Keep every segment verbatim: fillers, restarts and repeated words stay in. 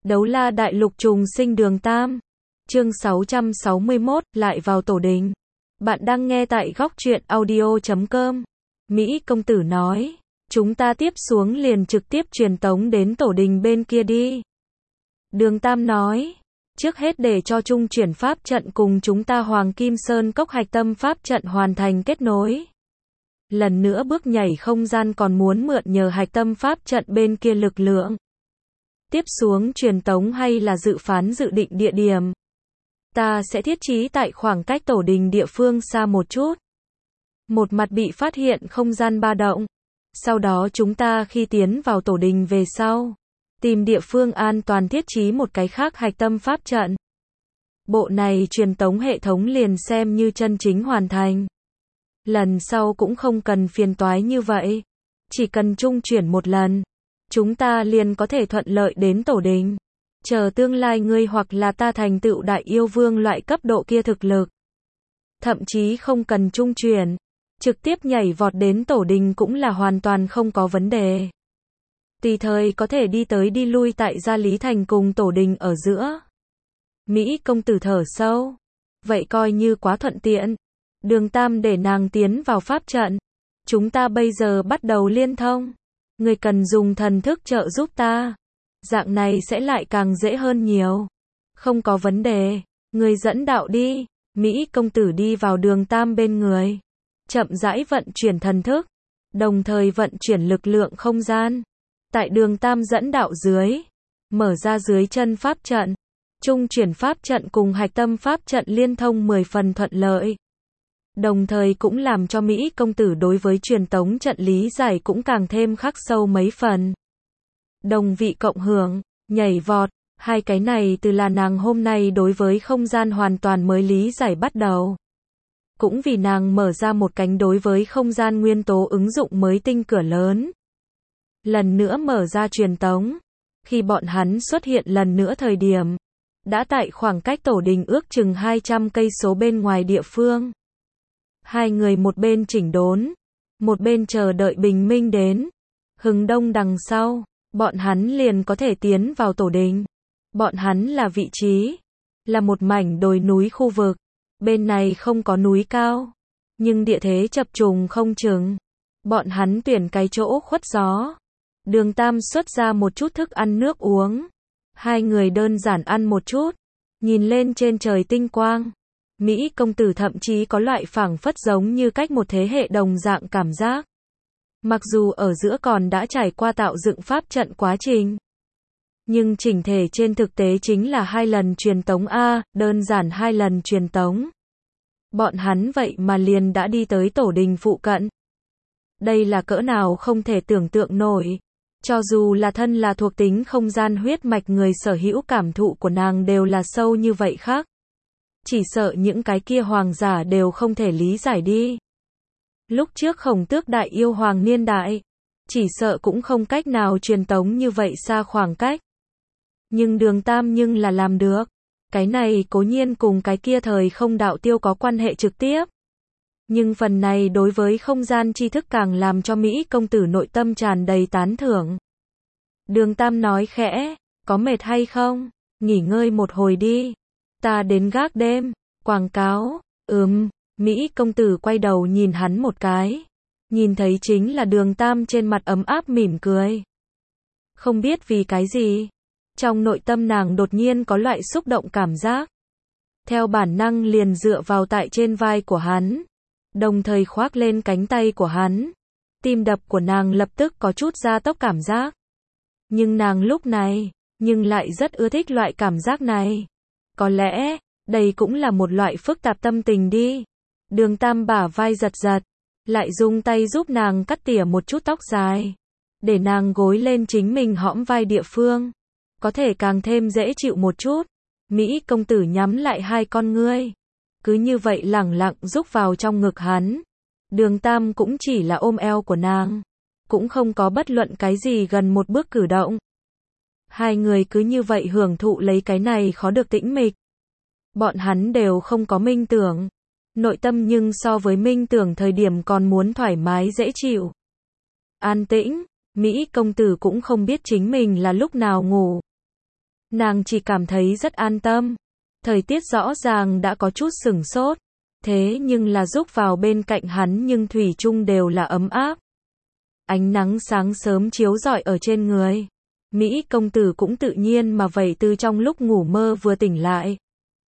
Đấu la đại lục trùng sinh đường Tam. Chương sáu trăm sáu mươi mốt, lại vào tổ đình. Bạn đang nghe tại góc truyện audio chấm com. Mỹ công tử nói, chúng ta tiếp xuống liền trực tiếp truyền tống đến tổ đình bên kia đi. Đường Tam nói, trước hết để cho trung chuyển pháp trận cùng chúng ta Hoàng Kim Sơn Cốc hạch tâm pháp trận hoàn thành kết nối. Lần nữa bước nhảy không gian còn muốn mượn nhờ hạch tâm pháp trận bên kia lực lượng. Tiếp xuống truyền tống hay là dự phán dự định địa điểm. Ta sẽ thiết trí tại khoảng cách tổ đình địa phương xa một chút. Một mặt bị phát hiện không gian ba động. Sau đó chúng ta khi tiến vào tổ đình về sau, tìm địa phương an toàn thiết trí một cái khác hạch tâm pháp trận. Bộ này truyền tống hệ thống liền xem như chân chính hoàn thành. Lần sau cũng không cần phiền toái như vậy. Chỉ cần trung chuyển một lần, chúng ta liền có thể thuận lợi đến tổ đình. Chờ tương lai ngươi hoặc là ta thành tựu đại yêu vương loại cấp độ kia thực lực. Thậm chí không cần trung chuyển, trực tiếp nhảy vọt đến tổ đình cũng là hoàn toàn không có vấn đề. Tùy thời có thể đi tới đi lui tại Gia Lý Thành cùng tổ đình ở giữa. Mỹ công tử thở sâu. Vậy coi như quá thuận tiện. Đường Tam để nàng tiến vào pháp trận. Chúng ta bây giờ bắt đầu liên thông. Người cần dùng thần thức trợ giúp ta. Dạng này sẽ lại càng dễ hơn nhiều. Không có vấn đề. Người dẫn đạo đi. Mỹ công tử đi vào đường Tam bên người. Chậm rãi vận chuyển thần thức. Đồng thời vận chuyển lực lượng không gian. Tại đường Tam dẫn đạo dưới. Mở ra dưới chân pháp trận. Trung chuyển pháp trận cùng hạch tâm pháp trận liên thông mười phần thuận lợi. Đồng thời cũng làm cho Mỹ công tử đối với truyền tống trận lý giải cũng càng thêm khắc sâu mấy phần. Đồng vị cộng hưởng, nhảy vọt, hai cái này từ là nàng hôm nay đối với không gian hoàn toàn mới lý giải bắt đầu. Cũng vì nàng mở ra một cánh đối với không gian nguyên tố ứng dụng mới tinh cửa lớn. Lần nữa mở ra truyền tống. Khi bọn hắn xuất hiện lần nữa thời điểm, đã tại khoảng cách tổ đình ước chừng hai trăm cây số bên ngoài địa phương. Hai người một bên chỉnh đốn, một bên chờ đợi bình minh đến. Hừng đông đằng sau, bọn hắn liền có thể tiến vào tổ đình. Bọn hắn là vị trí, là một mảnh đồi núi khu vực. Bên này không có núi cao, nhưng địa thế chập trùng không chừng. Bọn hắn tuyển cái chỗ khuất gió. Đường Tam xuất ra một chút thức ăn nước uống. Hai người đơn giản ăn một chút, nhìn lên trên trời tinh quang. Mỹ công tử thậm chí có loại phảng phất giống như cách một thế hệ đồng dạng cảm giác. Mặc dù ở giữa còn đã trải qua tạo dựng pháp trận quá trình, nhưng chỉnh thể trên thực tế chính là hai lần truyền tống A, đơn giản hai lần truyền tống. Bọn hắn vậy mà liền đã đi tới tổ đình phụ cận. Đây là cỡ nào không thể tưởng tượng nổi. Cho dù là thân là thuộc tính không gian huyết mạch người sở hữu cảm thụ của nàng đều là sâu như vậy khác. Chỉ sợ những cái kia hoàng giả đều không thể lý giải đi. Lúc trước Khổng Tước đại yêu hoàng niên đại, chỉ sợ cũng không cách nào truyền tống như vậy xa khoảng cách. Nhưng đường Tam nhưng là làm được. Cái này cố nhiên cùng cái kia thời không đạo tiêu có quan hệ trực tiếp. Nhưng phần này đối với không gian tri thức càng làm cho Mỹ công tử nội tâm tràn đầy tán thưởng. Đường Tam nói khẽ, có mệt hay không? Nghỉ ngơi một hồi đi. Ta đến gác đêm. Quảng cáo, ừm, Mỹ công tử quay đầu nhìn hắn một cái. Nhìn thấy chính là đường Tam trên mặt ấm áp mỉm cười. Không biết vì cái gì, trong nội tâm nàng đột nhiên có loại xúc động cảm giác. Theo bản năng liền dựa vào tại trên vai của hắn. Đồng thời khoác lên cánh tay của hắn. Tim đập của nàng lập tức có chút gia tốc cảm giác. Nhưng nàng lúc này, nhưng lại rất ưa thích loại cảm giác này. Có lẽ, đây cũng là một loại phức tạp tâm tình đi. Đường Tam bả vai giật giật, lại dùng tay giúp nàng cắt tỉa một chút tóc dài. Để nàng gối lên chính mình hõm vai địa phương. Có thể càng thêm dễ chịu một chút. Mỹ công tử nhắm lại hai con ngươi. Cứ như vậy lẳng lặng rúc vào trong ngực hắn. Đường Tam cũng chỉ là ôm eo của nàng. Cũng không có bất luận cái gì gần một bước cử động. Hai người cứ như vậy hưởng thụ lấy cái này khó được tĩnh mịch. Bọn hắn đều không có minh tưởng. Nội tâm nhưng so với minh tưởng thời điểm còn muốn thoải mái dễ chịu. An tĩnh, Mỹ công tử cũng không biết chính mình là lúc nào ngủ. Nàng chỉ cảm thấy rất an tâm. Thời tiết rõ ràng đã có chút sửng sốt, thế nhưng là rúc vào bên cạnh hắn nhưng thủy chung đều là ấm áp. Ánh nắng sáng sớm chiếu rọi ở trên người. Mỹ công tử cũng tự nhiên mà vẩy từ trong lúc ngủ mơ vừa tỉnh lại.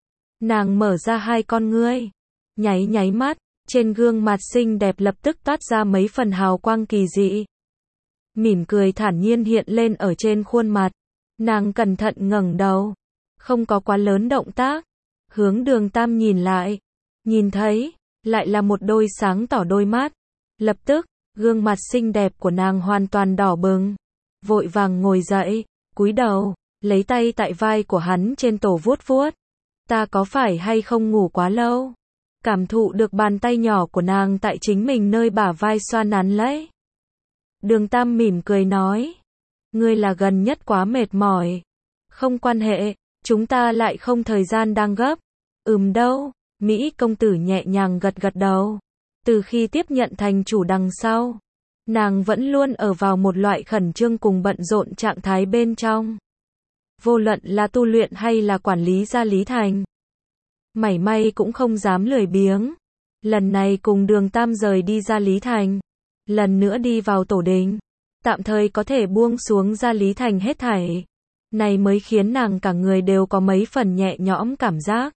Nàng mở ra hai con ngươi, nháy nháy mắt, trên gương mặt xinh đẹp lập tức toát ra mấy phần hào quang kỳ dị. Mỉm cười thản nhiên hiện lên ở trên khuôn mặt. Nàng cẩn thận ngẩng đầu, không có quá lớn động tác, hướng Đường Tam nhìn lại, nhìn thấy, lại là một đôi sáng tỏ đôi mắt. Lập tức, gương mặt xinh đẹp của nàng hoàn toàn đỏ bừng, vội vàng ngồi dậy, cúi đầu, lấy tay tại vai của hắn trên tổ vuốt vuốt. Ta có phải hay không ngủ quá lâu? Cảm thụ được bàn tay nhỏ của nàng tại chính mình nơi bả vai xoa nắn lấy. Đường Tam mỉm cười nói, ngươi là gần nhất quá mệt mỏi. Không quan hệ, chúng ta lại không thời gian đang gấp. Ừm đâu, Mỹ công tử nhẹ nhàng gật gật đầu. Từ khi tiếp nhận thành chủ đằng sau, nàng vẫn luôn ở vào một loại khẩn trương cùng bận rộn trạng thái bên trong. Vô luận là tu luyện hay là quản lý gia Lý Thành, mảy may cũng không dám lười biếng. Lần này cùng Đường Tam rời đi gia Lý Thành, lần nữa đi vào tổ đình, tạm thời có thể buông xuống gia Lý Thành hết thảy. Này mới khiến nàng cả người đều có mấy phần nhẹ nhõm cảm giác.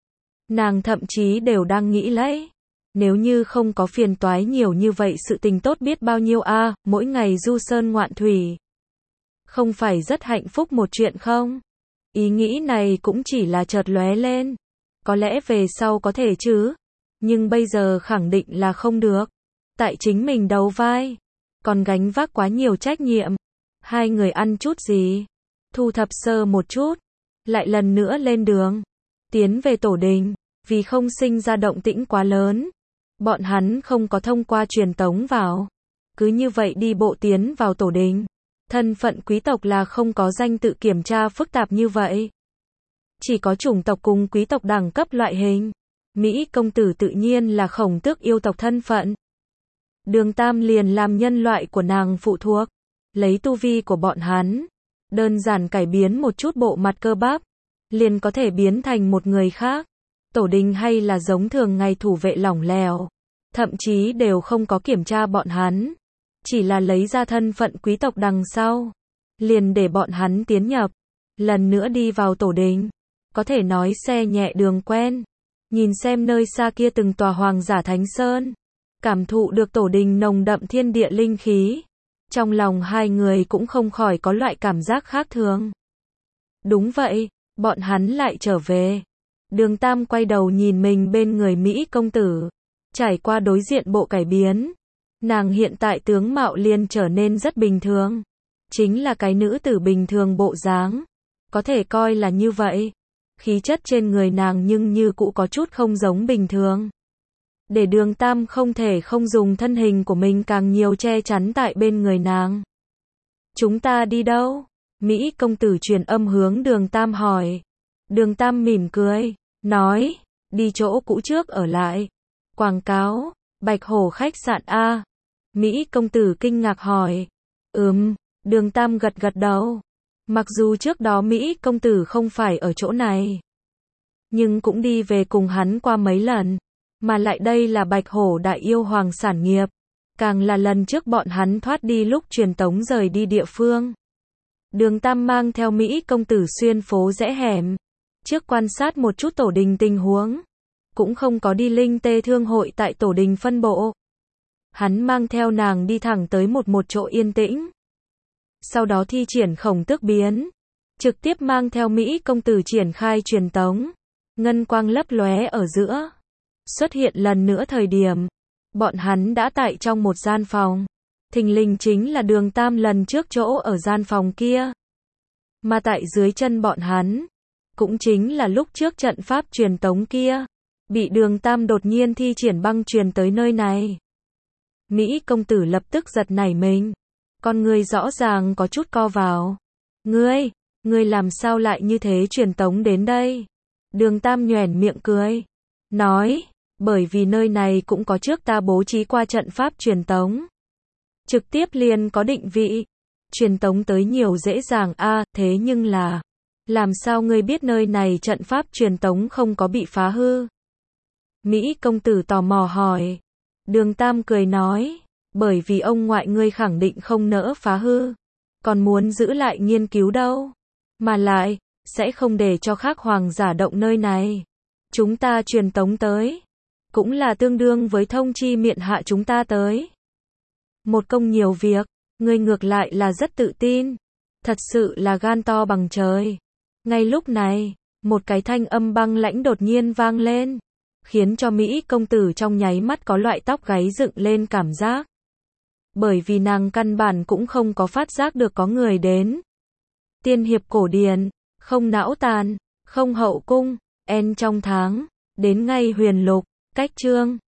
Nàng thậm chí đều đang nghĩ lấy, nếu như không có phiền toái nhiều như vậy sự tình tốt biết bao nhiêu a, à, mỗi ngày du sơn ngoạn thủy. Không phải rất hạnh phúc một chuyện không? Ý nghĩ này cũng chỉ là chợt lóe lên. Có lẽ về sau có thể chứ, nhưng bây giờ khẳng định là không được. Tại chính mình đầu vai, còn gánh vác quá nhiều trách nhiệm. Hai người ăn chút gì, thu thập sơ một chút, lại lần nữa lên đường, tiến về tổ đình. Vì không sinh ra động tĩnh quá lớn, bọn hắn không có thông qua truyền tống vào, cứ như vậy đi bộ tiến vào tổ đình. Thân phận quý tộc là không có danh tự kiểm tra phức tạp như vậy, chỉ có chủng tộc cùng quý tộc đẳng cấp loại hình. Mỹ công tử tự nhiên là Khổng Tước yêu tộc thân phận. Đường Tam liền làm nhân loại của nàng phụ thuộc, lấy tu vi của bọn hắn, đơn giản cải biến một chút bộ mặt cơ bắp, liền có thể biến thành một người khác. Tổ đình hay là giống thường ngày thủ vệ lỏng lẻo, thậm chí đều không có kiểm tra bọn hắn, chỉ là lấy ra thân phận quý tộc đằng sau, liền để bọn hắn tiến nhập, lần nữa đi vào tổ đình. Có thể nói xe nhẹ đường quen, nhìn xem nơi xa kia từng tòa hoàng giả thánh sơn, cảm thụ được tổ đình nồng đậm thiên địa linh khí, trong lòng hai người cũng không khỏi có loại cảm giác khác thường. Đúng vậy, bọn hắn lại trở về. Đường Tam quay đầu nhìn mình bên người Mỹ công tử, trải qua đối diện bộ cải biến, nàng hiện tại tướng mạo liền trở nên rất bình thường, chính là cái nữ tử bình thường bộ dáng, có thể coi là như vậy. Khí chất trên người nàng nhưng như cũ có chút không giống bình thường, để Đường Tam không thể không dùng thân hình của mình càng nhiều che chắn tại bên người nàng. Chúng ta đi đâu? Mỹ công tử truyền âm hướng Đường Tam hỏi. Đường Tam mỉm cười, nói, đi chỗ cũ trước ở lại. Quảng cáo, Bạch Hổ khách sạn A. Mỹ công tử kinh ngạc hỏi. Ừm, Đường Tam gật gật đầu. Mặc dù trước đó Mỹ công tử không phải ở chỗ này, nhưng cũng đi về cùng hắn qua mấy lần. Mà lại đây là Bạch Hổ đại yêu hoàng sản nghiệp, càng là lần trước bọn hắn thoát đi lúc truyền tống rời đi địa phương. Đường Tam mang theo Mỹ công tử xuyên phố rẽ hẻm, trước quan sát một chút tổ đình tình huống, cũng không có đi linh tê thương hội tại tổ đình phân bộ. Hắn mang theo nàng đi thẳng tới một một chỗ yên tĩnh. Sau đó thi triển Khổng Tước biến, trực tiếp mang theo Mỹ công tử triển khai truyền tống, ngân quang lấp lóe ở giữa. Xuất hiện lần nữa thời điểm, bọn hắn đã tại trong một gian phòng. Thình lình chính là Đường Tam lần trước chỗ ở gian phòng kia. Mà tại dưới chân bọn hắn, cũng chính là lúc trước trận pháp truyền tống kia, bị Đường Tam đột nhiên thi triển băng truyền tới nơi này. Mỹ công tử lập tức giật nảy mình, con người rõ ràng có chút co vào. Ngươi, ngươi làm sao lại như thế truyền tống đến đây? Đường Tam nhoẻn miệng cười, nói, bởi vì nơi này cũng có trước ta bố trí qua trận pháp truyền tống. Trực tiếp liền có định vị, truyền tống tới nhiều dễ dàng a, à, thế nhưng là, Làm sao ngươi biết nơi này trận pháp truyền tống không có bị phá hư? Mỹ công tử tò mò hỏi. Đường Tam cười nói, bởi vì ông ngoại ngươi khẳng định không nỡ phá hư, còn muốn giữ lại nghiên cứu đâu. Mà lại, sẽ không để cho khác hoàng giả động nơi này. Chúng ta truyền tống tới, cũng là tương đương với thông chi miện hạ chúng ta tới. Một công nhiều việc, ngươi ngược lại là rất tự tin. Thật sự là gan to bằng trời. Ngay lúc này, một cái thanh âm băng lãnh đột nhiên vang lên, khiến cho Mỹ công tử trong nháy mắt có loại tóc gáy dựng lên cảm giác. Bởi vì nàng căn bản cũng không có phát giác được có người đến. Tiên hiệp cổ điển, không não tàn, không hậu cung, en trong tháng, đến ngay huyền lục, cách chương